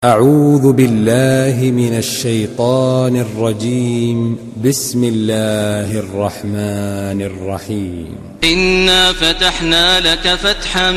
أعوذ بالله من الشيطان الرجيم. بسم الله الرحمن الرحيم. إنا فتحنا لك فتحا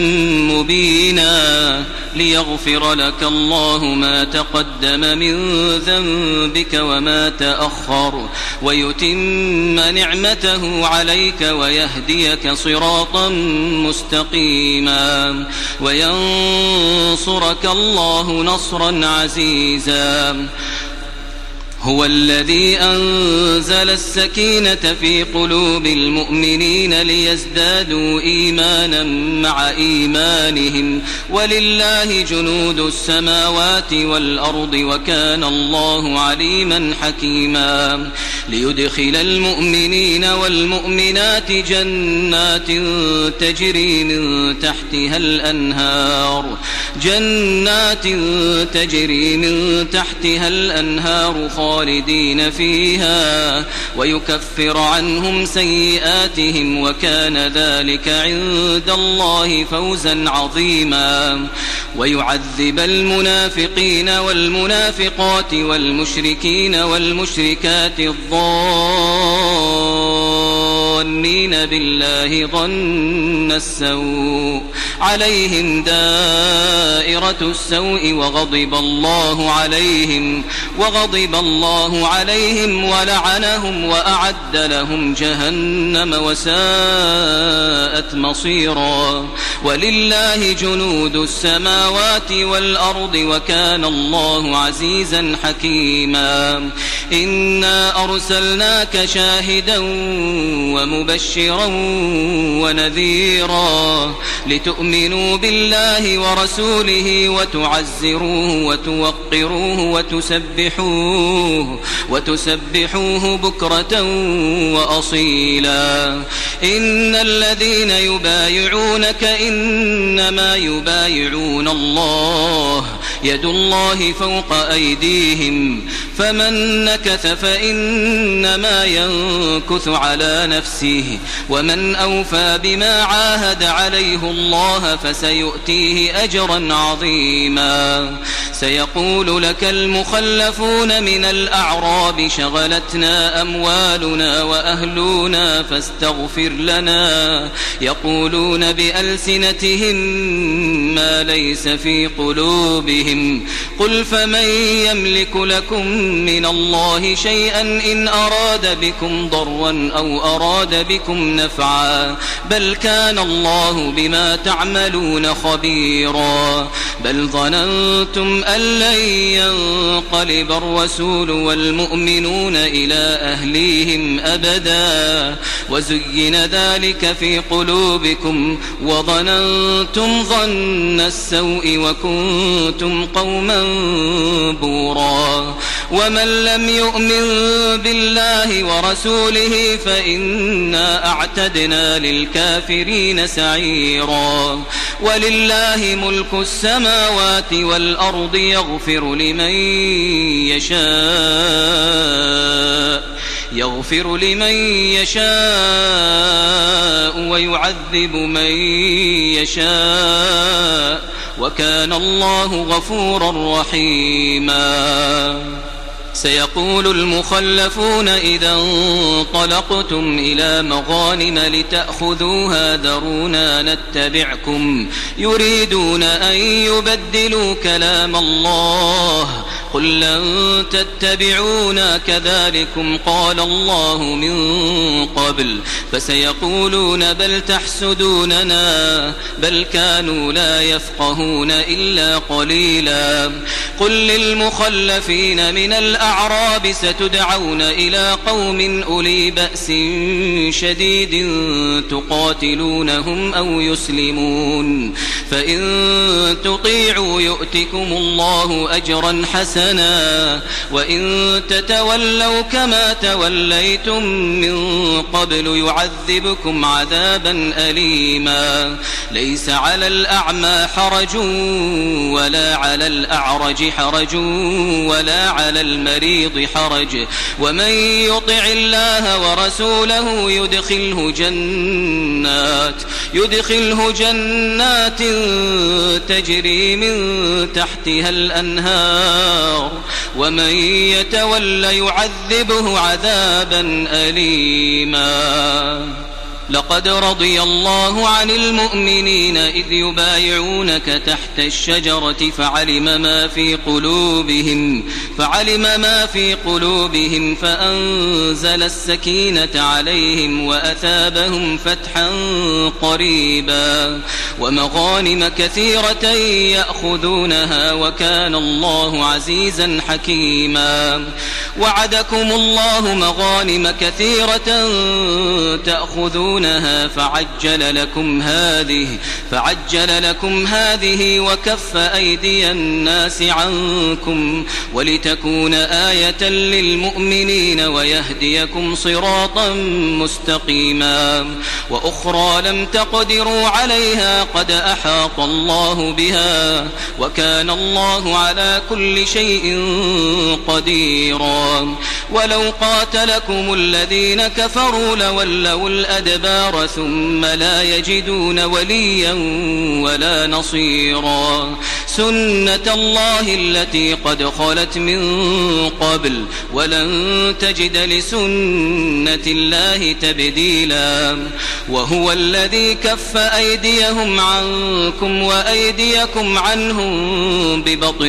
مبينا ليغفر لك الله ما تقدم من ذنبك وما تأخر ويتم نعمته عليك ويهديك صراطا مستقيما وينصرك الله نصرا عزيزا. هو الذي أنزل السكينة في قلوب المؤمنين ليزدادوا إيمانا مع إيمانهم ولله جنود السماوات والأرض وكان الله عليما حكيما. ليدخل المؤمنين والمؤمنات جنات تجري من تحتها الأنهار خالدين فيها ويكفر عنهم سيئاتهم وكان ذلك عند الله فوزا عظيما. ويعذب المنافقين والمنافقات والمشركين والمشركات الظانين بالله ظن السوء عليهم دائرة السوء وغضب الله عليهم ولعنهم وأعد لهم جهنم وساءت مصيرا. ولله جنود السماوات والأرض وكان الله عزيزا حكيما. إنا أرسلناك شاهدا ومبشرا ونذيرا لتؤمنوا بالله ورسوله وتعزروه وتوقروه وتسبحوه بكرة وأصيلا. إن الذين يبايعونك إنما يبايعون الله يد الله فوق أيديهم فمن نكث فإنما ينكث على نفسه ومن أوفى بما عاهد عليه الله فسيؤتيه أجرا عظيما. سيقول لك المخلفون من الأعراب شغلتنا أموالنا وأهلنا فاستغفر لنا يقولون بألسنتهم ما ليس في قلوبهم قل فمن يملك لكم من الله شيئا إن أراد بكم ضرا أو أراد بكم نفعا بل كان الله بما تعملون خبيرا. بل ظننتم أن لن ينقلب الرسول والمؤمنون إلى أهليهم أبدا وزين ذلك في قلوبكم وظننتم ظن السوء وكنتم قوما بورا. ومن لم يؤمن بالله ورسوله فإنا أعتدنا للكافرين سعيرا. ولله ملك السماوات والأرض يغفر لمن يشاء ويعذب من يشاء وكان الله غفورا رحيما. سيقول المخلفون إذا انطلقتم إلى مغانم لتأخذوها ذرونا نتبعكم يريدون أن يبدلوا كلام الله قل لن تتبعونا كذلكم قال الله من قبل فسيقولون بل تحسدوننا بل كانوا لا يفقهون إلا قليلا. قل للمخلفين من الأعراب ستدعون إلى قوم أولي بأس شديد تقاتلونهم أو يسلمون فإن تطيعوا يؤتكم الله أجرا حسنا وإن تتولوا كما توليتم من قبل يعذبكم عذابا أليما. ليس على الأعمى حرج ولا على الأعرج حرج ولا على المريض حرج ومن يطع الله ورسوله يدخله جنات تجري من تحتها الأنهار ومن يتول يعذبه عذابا أليما. لقد رضي الله عن المؤمنين إذ يبايعونك تحت الشجرة فعلم ما في قلوبهم فأنزل السكينة عليهم وأثابهم فتحا قريبا ومغانم كثيرة يأخذونها وكان الله عزيزا حكيما. وعدكم الله مغانم كثيرة تأخذونها فعجل لكم هذه وكف أيدي الناس عنكم ولتكون آية للمؤمنين ويهديكم صراطا مستقيما. وأخرى لم تقدروا عليها قد أحاط الله بها وكان الله على كل شيء قديرا. ولو قاتلكم الذين كفروا لولوا الأدبار ثم لا يجدون وليا ولا نصيرا. سنة الله التي قد خلت من قبل ولن تجد لسنة الله تبديلا. وهو الذي كف أيديهم عنكم وأيديكم عنهم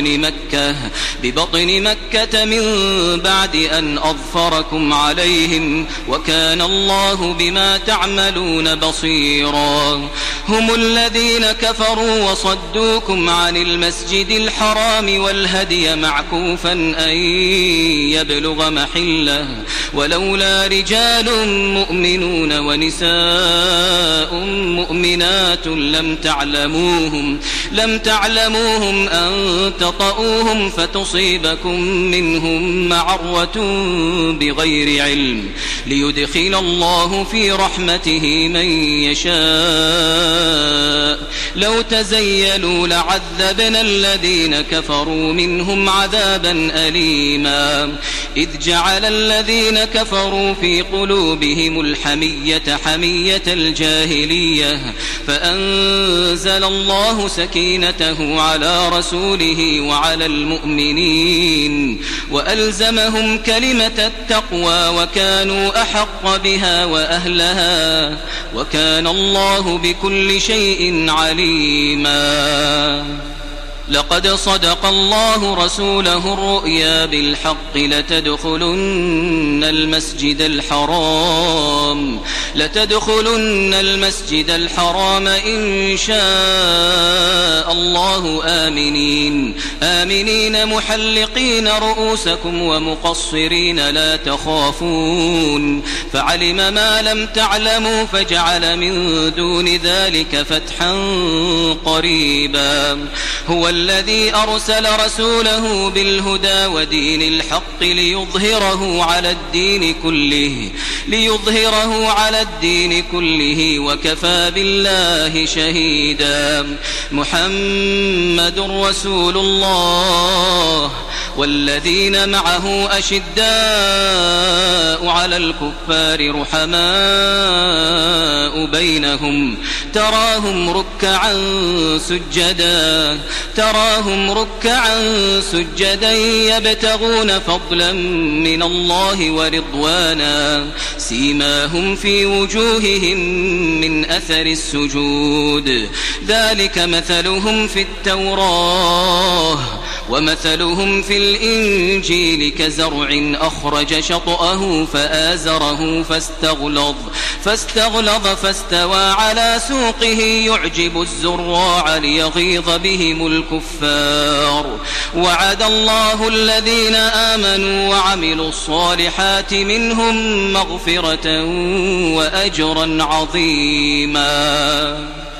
ببطن مكة من بعد أن أظفركم عليهم وكان الله بما تعملون بصيرا. هم الذين كفروا وصدوكم عن المسجد الحرام والهدي معكوفا أن يبلغ محله ولولا رجال مؤمنون ونساء مؤمنات لم تعلموهم أن تطؤوهم فتصيبكم منهم معرة بغير علم ليدخل الله في رحمته من يشاء. لو تزيلوا لعذبنا الذين كفروا منهم عذابا أليما. إذ جعل الذين كفروا في قلوبهم الحمية حمية الجاهلية فأنزل الله سكينته على رسوله وعلى المؤمنين وألزمهم كلمة التقوى وكانوا أحق بها وأهلها وكان الله بكل شيء عليما. لقد صدق الله رسوله الرؤيا بالحق لتدخلن المسجد الحرام إن شاء الله آمنين محلقين رؤوسكم ومقصرين لا تخافون فعلم ما لم تعلموا فجعل من دون ذلك فتحا قريبا. هو الذي أرسل رسوله بالهدى ودين الحق ليظهره على الدين كله وكفى بالله شهيدا. محمد رسول الله والذين معه أشداء على الكفار رحماء بينهم تراهم ركعا سجدا يبتغون فضلا من الله ورضوانا سيماهم في وجوههم من أثر السجود ذلك مثلهم في التوراة ومثلهم في الإنجيل كزرع أخرج شطأه فآزره فاستغلظ فاستوى على سوقه يعجب الزراع ليغيظ بهم الكفار. وعد الله الذين آمنوا وعملوا الصالحات منهم مغفرة وأجرا عظيما.